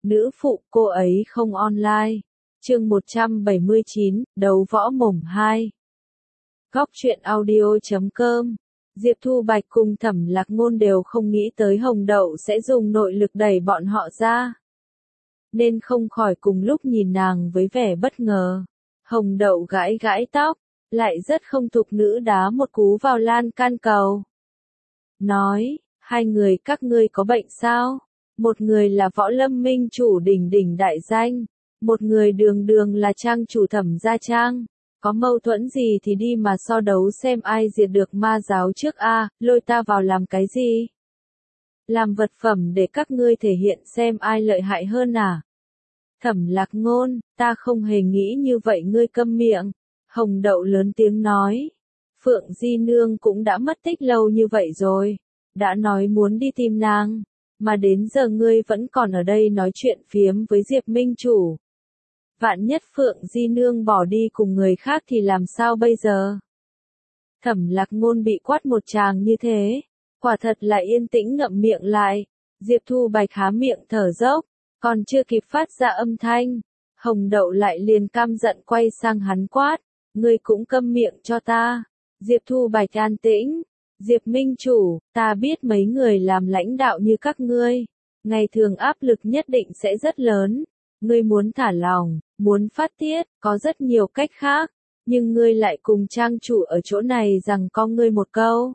Nữ phụ cô ấy không online. Chương 179, đấu võ mồm 2. Góc truyện audio.com. Diệp Thu Bạch cùng Thẩm Lạc Ngôn đều không nghĩ tới Hồng Đậu sẽ dùng nội lực đẩy bọn họ ra, nên không khỏi cùng lúc nhìn nàng với vẻ bất ngờ. Hồng Đậu gãi gãi tóc, lại rất không thục nữ đá một cú vào lan can cầu. Nói, hai người các ngươi có bệnh sao? Một người là Võ Lâm Minh chủ đỉnh đỉnh đại danh, một người đường đường là trang chủ Thẩm gia trang. Có mâu thuẫn gì thì đi mà so đấu xem ai diệt được ma giáo trước a, lôi ta vào làm cái gì? Làm vật phẩm để các ngươi thể hiện xem ai lợi hại hơn à? Thẩm Lạc Ngôn, ta không hề nghĩ như vậy, ngươi câm miệng. Hồng Đậu lớn tiếng nói. Phượng Di Nương cũng đã mất tích lâu như vậy rồi, đã nói muốn đi tìm nàng, mà đến giờ ngươi vẫn còn ở đây nói chuyện phiếm với Diệp Minh chủ. Vạn nhất Phượng Di Nương bỏ đi cùng người khác thì làm sao bây giờ? Thẩm Lạc Ngôn bị quát một tràng như thế, quả thật là yên tĩnh ngậm miệng lại. Diệp Thu Bạch há miệng thở dốc, còn chưa kịp phát ra âm thanh, Hồng Đậu lại liền căm giận quay sang hắn quát, ngươi cũng câm miệng cho ta. Diệp Thu Bạch an tĩnh. Diệp Minh chủ, ta biết mấy người làm lãnh đạo như các ngươi, ngày thường áp lực nhất định sẽ rất lớn. Ngươi muốn thả lòng, muốn phát tiết, có rất nhiều cách khác, nhưng ngươi lại cùng trang chủ ở chỗ này rằng có ngươi một câu,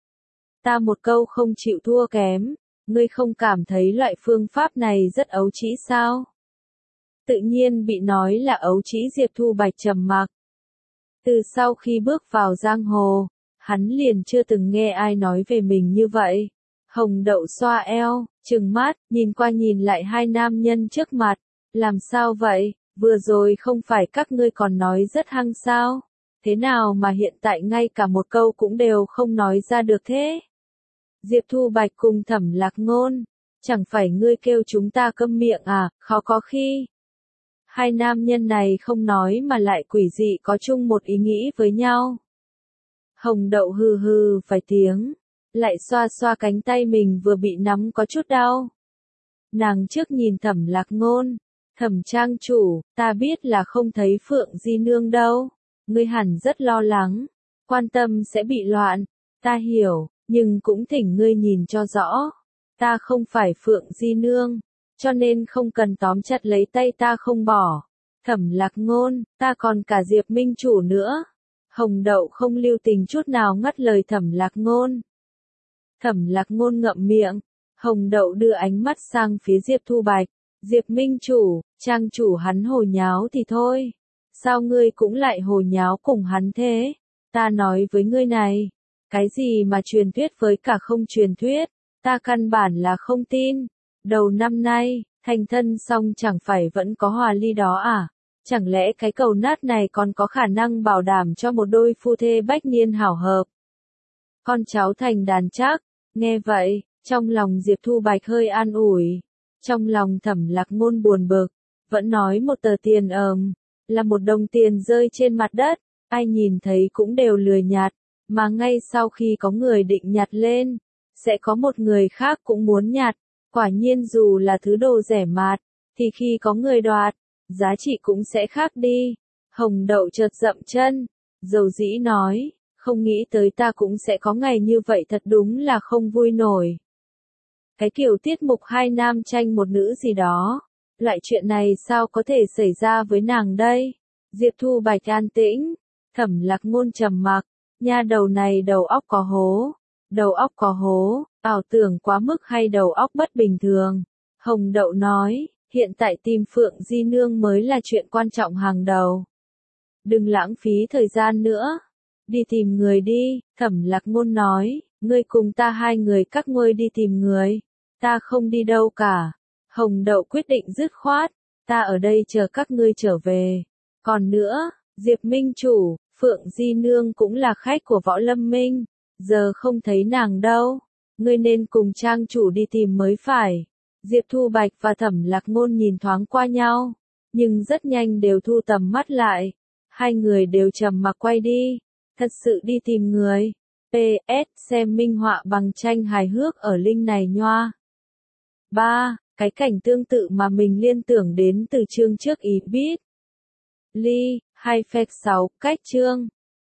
ta một câu không chịu thua kém. Ngươi không cảm thấy loại phương pháp này rất ấu trĩ sao? Tự nhiên bị nói là ấu trĩ. Diệp Thu Bạch trầm mặc. Từ sau khi bước vào giang hồ, hắn liền chưa từng nghe ai nói về mình như vậy. Hồng Đậu xoa eo, trừng mắt, nhìn qua nhìn lại hai nam nhân trước mặt. Làm sao vậy, vừa rồi không phải các ngươi còn nói rất hăng sao? Thế nào mà hiện tại ngay cả một câu cũng đều không nói ra được thế? Diệp Thu Bạch cùng Thẩm Lạc Ngôn, chẳng phải ngươi kêu chúng ta câm miệng à, khó có khi. Hai nam nhân này không nói mà lại quỷ dị có chung một ý nghĩ với nhau. Hồng Đậu hừ hừ vài tiếng, lại xoa xoa cánh tay mình vừa bị nắm có chút đau. Nàng trước nhìn Thẩm Lạc Ngôn, Thẩm trang chủ, ta biết là không thấy Phượng Di Nương đâu, ngươi hẳn rất lo lắng, quan tâm sẽ bị loạn, ta hiểu, nhưng cũng thỉnh ngươi nhìn cho rõ, ta không phải Phượng Di Nương, cho nên không cần tóm chặt lấy tay ta không bỏ. Thẩm Lạc Ngôn, ta còn cả Diệp Minh chủ nữa. Hồng Đậu không lưu tình chút nào ngắt lời Thẩm Lạc Ngôn. Thẩm Lạc Ngôn ngậm miệng, Hồng Đậu đưa ánh mắt sang phía Diệp Thu Bạch. Diệp Minh chủ, trang chủ hắn hồ nháo thì thôi, sao ngươi cũng lại hồ nháo cùng hắn thế? Ta nói với ngươi này, cái gì mà truyền thuyết với cả không truyền thuyết, ta căn bản là không tin. Đầu năm nay, thành thân xong chẳng phải vẫn có hòa ly đó à? Chẳng lẽ cái cầu nát này còn có khả năng bảo đảm cho một đôi phu thê bách niên hảo hợp? Con cháu thành đàn chắc. Nghe vậy, trong lòng Diệp Thu Bạch hơi an ủi. Trong lòng Thẩm Lạc Ngôn buồn bực, vẫn nói một tờ tiền là một đồng tiền rơi trên mặt đất, ai nhìn thấy cũng đều lười nhặt, mà ngay sau khi có người định nhặt lên, sẽ có một người khác cũng muốn nhặt. Quả nhiên dù là thứ đồ rẻ mạt, thì khi có người đoạt, giá trị cũng sẽ khác đi. Hồng Đậu chợt dậm chân, dầu dĩ nói, không nghĩ tới ta cũng sẽ có ngày như vậy, thật đúng là không vui nổi. Cái kiểu tiết mục hai nam tranh một nữ gì đó, loại chuyện này sao có thể xảy ra với nàng đây? Diệp Thu Bạch an tĩnh, Thẩm Lạc Ngôn trầm mặc, nha đầu này đầu óc có hố. Đầu óc có hố, ảo tưởng quá mức hay đầu óc bất bình thường? Hồng Đậu nói, hiện tại tìm Phượng Di Nương mới là chuyện quan trọng hàng đầu. Đừng lãng phí thời gian nữa, đi tìm người đi. Thẩm Lạc Ngôn nói, ngươi cùng ta hai người các ngươi đi tìm người, ta không đi đâu cả. Hồng Đậu quyết định dứt khoát, ta ở đây chờ các ngươi trở về. Còn nữa, Diệp Minh chủ, Phượng Di Nương cũng là khách của Võ Lâm Minh, giờ không thấy nàng đâu, ngươi nên cùng trang chủ đi tìm mới phải. Diệp Thu Bạch và Thẩm Lạc Ngôn nhìn thoáng qua nhau, nhưng rất nhanh đều thu tầm mắt lại. Hai người đều trầm mặc quay đi, thật sự đi tìm người. PS, xem minh họa bằng tranh hài hước ở link này nhoa. 3. Cái cảnh tương tự mà mình liên tưởng đến từ chương trước ý biết. Ly, hay phép 6, cách chương.